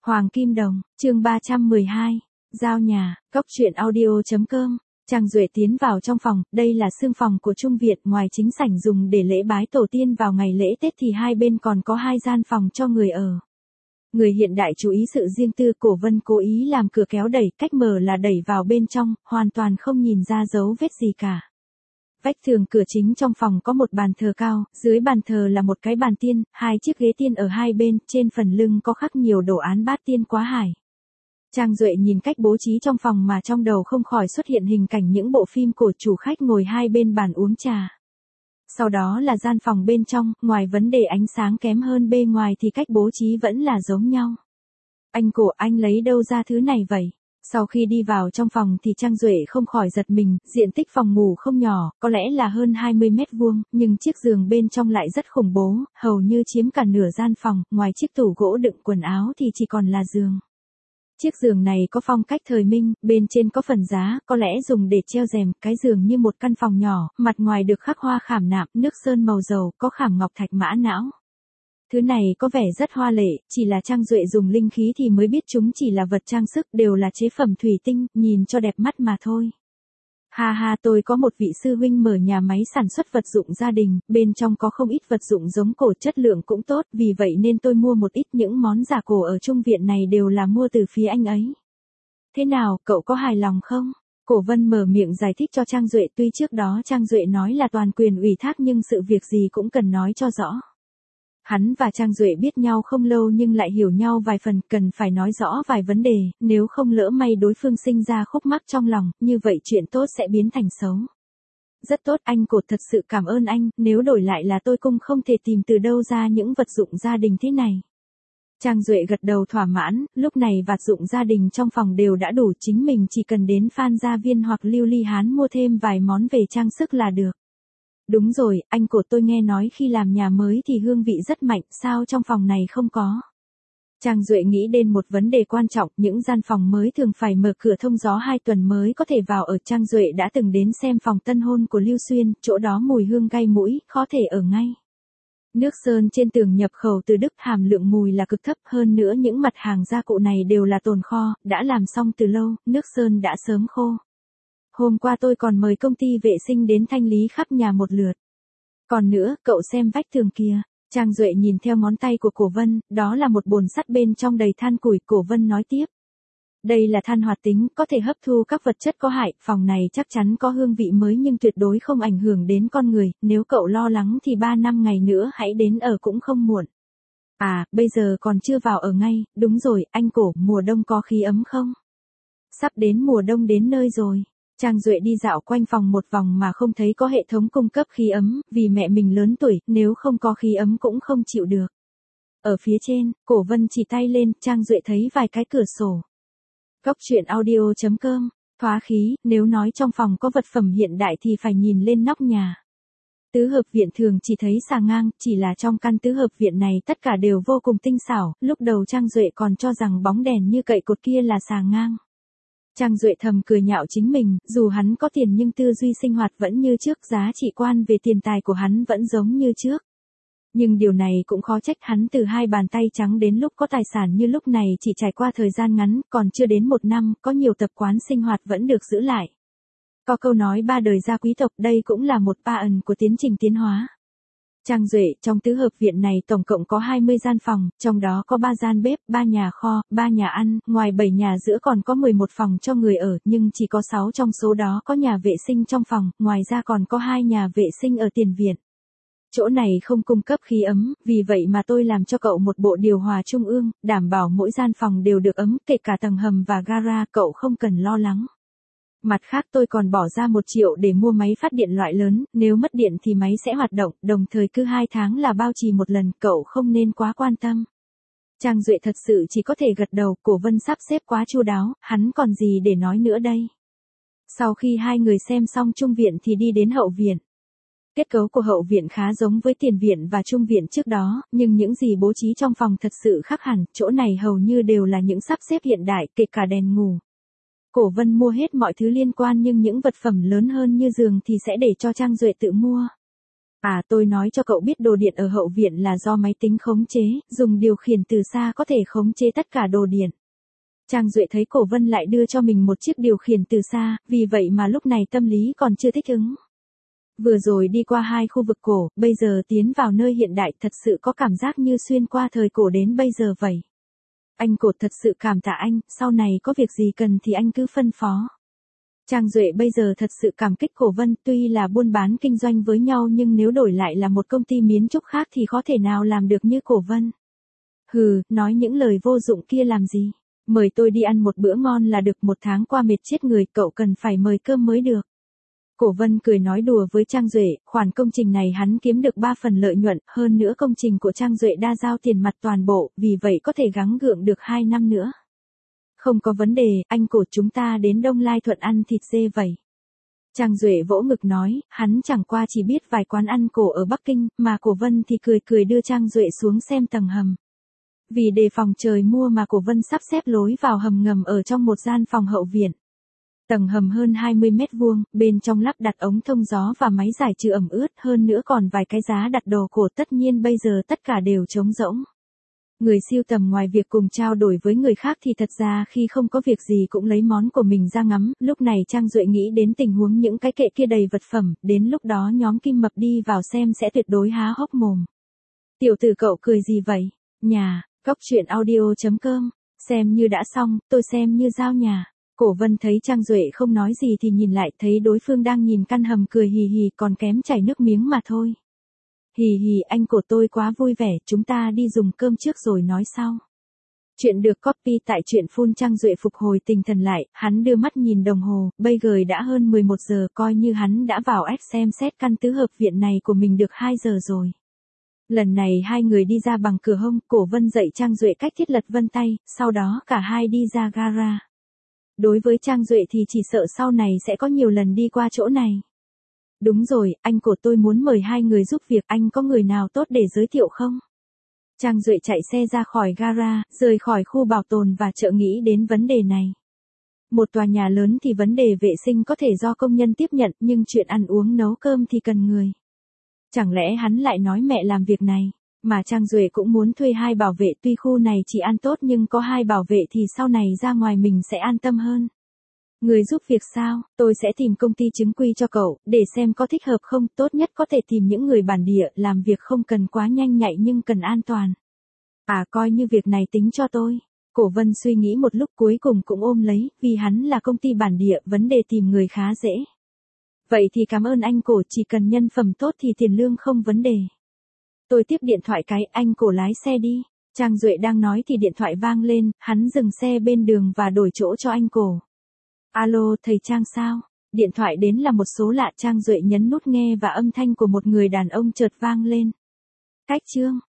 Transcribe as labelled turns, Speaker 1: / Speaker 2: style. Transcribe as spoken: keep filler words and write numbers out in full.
Speaker 1: Hoàng Kim Đồng, chương ba trăm mười hai, giao nhà, góc truyện audio.com. Trang Duệ tiến vào trong phòng, đây là xương phòng của Trung Việt, ngoài chính sảnh dùng để lễ bái tổ tiên vào ngày lễ Tết thì hai bên còn có hai gian phòng cho người ở. Người hiện đại chú ý sự riêng tư, Cổ Vân cố ý làm cửa kéo đẩy, cách mở là đẩy vào bên trong, hoàn toàn không nhìn ra dấu vết gì cả. Vách tường cửa chính trong phòng có một bàn thờ cao, dưới bàn thờ là một cái bàn tiên, hai chiếc ghế tiên ở hai bên, trên phần lưng có khắc nhiều đồ án bát tiên quá hải. Trang Duệ nhìn cách bố trí trong phòng mà trong đầu không khỏi xuất hiện hình cảnh những bộ phim cổ, chủ khách ngồi hai bên bàn uống trà. Sau đó là gian phòng bên trong, ngoài vấn đề ánh sáng kém hơn bề ngoài thì cách bố trí vẫn là giống nhau. Anh Cổ, anh lấy đâu ra thứ này vậy? Sau khi đi vào trong phòng thì Trang Duệ không khỏi giật mình, diện tích phòng ngủ không nhỏ, có lẽ là hơn hai mươi mét vuông, nhưng chiếc giường bên trong lại rất khủng bố, hầu như chiếm cả nửa gian phòng, ngoài chiếc tủ gỗ đựng quần áo thì chỉ còn là giường. Chiếc giường này có phong cách thời Minh, bên trên có phần giá, có lẽ dùng để treo rèm, cái giường như một căn phòng nhỏ, mặt ngoài được khắc hoa khảm nạm, nước sơn màu dầu, có khảm ngọc thạch mã não. Thứ này có vẻ rất hoa lệ, chỉ là Trang Duệ dùng linh khí thì mới biết chúng chỉ là vật trang sức, đều là chế phẩm thủy tinh, nhìn cho đẹp mắt mà thôi. Ha ha, tôi có một vị sư huynh mở nhà máy sản xuất vật dụng gia đình, bên trong có không ít vật dụng giống cổ, chất lượng cũng tốt, vì vậy nên tôi mua một ít. Những món giả cổ ở Trung Viện này đều là mua từ phía anh ấy. Thế nào, cậu có hài lòng không? Cổ Vân mở miệng giải thích cho Trang Duệ, tuy trước đó Trang Duệ nói là toàn quyền ủy thác nhưng sự việc gì cũng cần nói cho rõ. Hắn và Trang Duệ biết nhau không lâu nhưng lại hiểu nhau vài phần, cần phải nói rõ vài vấn đề, nếu không lỡ may đối phương sinh ra khúc mắc trong lòng, như vậy chuyện tốt sẽ biến thành xấu. Rất tốt, anh Cổ, thật sự cảm ơn anh, nếu đổi lại là tôi cũng không thể tìm từ đâu ra những vật dụng gia đình thế này. Trang Duệ gật đầu thỏa mãn, lúc này vật dụng gia đình trong phòng đều đã đủ, chính mình chỉ cần đến Phan Gia Viên hoặc Lưu Ly Hán mua thêm vài món về trang sức là được. Đúng rồi, anh Cổ, tôi nghe nói khi làm nhà mới thì hương vị rất mạnh, sao trong phòng này không có? Trang Duệ nghĩ đến một vấn đề quan trọng, những gian phòng mới thường phải mở cửa thông gió hai tuần mới có thể vào ở. Trang Duệ đã từng đến xem phòng tân hôn của Lưu Xuyên, chỗ đó mùi hương gây mũi, khó thể ở ngay. Nước sơn trên tường nhập khẩu từ Đức, hàm lượng mùi là cực thấp, hơn nữa những mặt hàng gia cụ này đều là tồn kho, đã làm xong từ lâu, nước sơn đã sớm khô. Hôm qua tôi còn mời công ty vệ sinh đến thanh lý khắp nhà một lượt. Còn nữa, cậu xem vách tường kia. Trang Duệ nhìn theo ngón tay của Cổ Vân, đó là một bồn sắt bên trong đầy than củi. Cổ Vân nói tiếp. Đây là than hoạt tính, có thể hấp thu các vật chất có hại, phòng này chắc chắn có hương vị mới nhưng tuyệt đối không ảnh hưởng đến con người, nếu cậu lo lắng thì ba năm ngày nữa hãy đến ở cũng không muộn. À, bây giờ còn chưa vào ở ngay, đúng rồi, anh Cổ, mùa đông có khí ấm không? Sắp đến mùa đông đến nơi rồi. Trang Duệ đi dạo quanh phòng một vòng mà không thấy có hệ thống cung cấp khí ấm, vì mẹ mình lớn tuổi, nếu không có khí ấm cũng không chịu được. Ở phía trên, Cổ Vân chỉ tay lên, Trang Duệ thấy vài cái cửa sổ. Góc truyện audio.com, thoá khí, nếu nói trong phòng có vật phẩm hiện đại thì phải nhìn lên nóc nhà. Tứ hợp viện thường chỉ thấy xà ngang, chỉ là trong căn tứ hợp viện này tất cả đều vô cùng tinh xảo, lúc đầu Trang Duệ còn cho rằng bóng đèn như cậy cột kia là xà ngang. Trang Duệ thầm cười nhạo chính mình, dù hắn có tiền nhưng tư duy sinh hoạt vẫn như trước, giá trị quan về tiền tài của hắn vẫn giống như trước. Nhưng điều này cũng khó trách hắn, từ hai bàn tay trắng đến lúc có tài sản như lúc này chỉ trải qua thời gian ngắn, còn chưa đến một năm, có nhiều tập quán sinh hoạt vẫn được giữ lại. Có câu nói ba đời gia quý tộc, đây cũng là một pa ẩn của tiến trình tiến hóa. Trang Duệ, trong tứ hợp viện này tổng cộng có hai mươi gian phòng, trong đó có ba gian bếp, ba nhà kho, ba nhà ăn, ngoài bảy nhà giữa còn có mười một phòng cho người ở, nhưng chỉ có sáu trong số đó có nhà vệ sinh trong phòng, ngoài ra còn có hai nhà vệ sinh ở tiền viện. Chỗ này không cung cấp khí ấm, vì vậy mà tôi làm cho cậu một bộ điều hòa trung ương, đảm bảo mỗi gian phòng đều được ấm, kể cả tầng hầm và gara, cậu không cần lo lắng. Mặt khác tôi còn bỏ ra một triệu để mua máy phát điện loại lớn, nếu mất điện thì máy sẽ hoạt động, đồng thời cứ hai tháng là bao trì một lần, cậu không nên quá quan tâm. Trang Duệ thật sự chỉ có thể gật đầu, Cổ Vân sắp xếp quá chu đáo, hắn còn gì để nói nữa đây. Sau khi hai người xem xong Trung Viện thì đi đến hậu viện. Kết cấu của hậu viện khá giống với tiền viện và Trung Viện trước đó, nhưng những gì bố trí trong phòng thật sự khác hẳn, chỗ này hầu như đều là những sắp xếp hiện đại, kể cả đèn ngủ. Cổ Vân mua hết mọi thứ liên quan nhưng những vật phẩm lớn hơn như giường thì sẽ để cho Trang Duệ tự mua. À tôi nói cho cậu biết đồ điện ở hậu viện là do máy tính khống chế, dùng điều khiển từ xa có thể khống chế tất cả đồ điện. Trang Duệ thấy Cổ Vân lại đưa cho mình một chiếc điều khiển từ xa, vì vậy mà lúc này tâm lý còn chưa thích ứng. Vừa rồi đi qua hai khu vực cổ, bây giờ tiến vào nơi hiện đại thật sự có cảm giác như xuyên qua thời cổ đến bây giờ vậy. Anh Cổ thật sự cảm tạ anh, sau này có việc gì cần thì anh cứ phân phó. Trang Duệ bây giờ thật sự cảm kích Cổ Vân, tuy là buôn bán kinh doanh với nhau nhưng nếu đổi lại là một công ty miến trúc khác thì khó thể nào làm được như Cổ Vân. Hừ, nói những lời vô dụng kia làm gì? Mời tôi đi ăn một bữa ngon là được, một tháng qua mệt chết người, cậu cần phải mời cơm mới được. Cổ Vân cười nói đùa với Trang Duệ, khoản công trình này hắn kiếm được ba phần lợi nhuận, hơn nữa công trình của Trang Duệ đa giao tiền mặt toàn bộ, vì vậy có thể gắng gượng được hai năm nữa. Không có vấn đề, anh Cổ chúng ta đến Đông Lai Thuận ăn thịt dê vậy. Trang Duệ vỗ ngực nói, hắn chẳng qua chỉ biết vài quán ăn cổ ở Bắc Kinh, mà Cổ Vân thì cười cười đưa Trang Duệ xuống xem tầng hầm. Vì đề phòng trời mưa mà Cổ Vân sắp xếp lối vào hầm ngầm ở trong một gian phòng hậu viện. Tầng hầm hơn hai mươi mét vuông, bên trong lắp đặt ống thông gió và máy giải trừ ẩm ướt, hơn nữa còn vài cái giá đặt đồ cổ, tất nhiên bây giờ tất cả đều trống rỗng. Người sưu tầm ngoài việc cùng trao đổi với người khác thì thật ra khi không có việc gì cũng lấy món của mình ra ngắm, lúc này Trang Duệ nghĩ đến tình huống những cái kệ kia đầy vật phẩm, đến lúc đó nhóm Kim Mập đi vào xem sẽ tuyệt đối há hốc mồm. Tiểu tử cậu cười gì vậy? Nhà, Cóc Truyện Audio chấm com, xem như đã xong, tôi xem như giao nhà. Cổ Vân thấy Trang Duệ không nói gì thì nhìn lại, thấy đối phương đang nhìn căn hầm cười hì hì, còn kém chảy nước miếng mà thôi. Hì hì, anh Cổ tôi quá vui vẻ, chúng ta đi dùng cơm trước rồi nói sau. Chuyện được copy tại truyện full. Trang Duệ phục hồi tinh thần lại, hắn đưa mắt nhìn đồng hồ, bây giờ đã hơn mười một giờ, coi như hắn đã vào ép xem xét căn tứ hợp viện này của mình được hai giờ rồi. Lần này hai người đi ra bằng cửa hông, Cổ Vân dạy Trang Duệ cách thiết lật vân tay, sau đó cả hai đi ra gara. Đối với Trang Duệ thì chỉ sợ sau này sẽ có nhiều lần đi qua chỗ này. Đúng rồi, anh Cổ tôi muốn mời hai người giúp việc, anh có người nào tốt để giới thiệu không? Trang Duệ chạy xe ra khỏi gara, rời khỏi khu bảo tồn và chợ nghĩ đến vấn đề này. Một tòa nhà lớn thì vấn đề vệ sinh có thể do công nhân tiếp nhận, nhưng chuyện ăn uống nấu cơm thì cần người. Chẳng lẽ hắn lại nói mẹ làm việc này? Mà Trang Duệ cũng muốn thuê hai bảo vệ, tuy khu này chỉ ăn tốt nhưng có hai bảo vệ thì sau này ra ngoài mình sẽ an tâm hơn. Người giúp việc sao? Tôi sẽ tìm công ty chứng quy cho cậu, để xem có thích hợp không, tốt nhất có thể tìm những người bản địa, làm việc không cần quá nhanh nhạy nhưng cần an toàn. À coi như việc này tính cho tôi. Cổ Vân suy nghĩ một lúc cuối cùng cũng ôm lấy, vì hắn là công ty bản địa, vấn đề tìm người khá dễ. Vậy thì cảm ơn anh Cổ, chỉ cần nhân phẩm tốt thì tiền lương không vấn đề. Tôi tiếp điện thoại cái, anh Cổ lái xe đi. Trang Duệ đang nói thì điện thoại vang lên, hắn dừng xe bên đường và đổi chỗ cho anh Cổ. Alo, thầy Trang sao? Điện thoại đến là một số lạ, Trang Duệ nhấn nút nghe và âm thanh của một người đàn ông chợt vang lên. Cách Trương.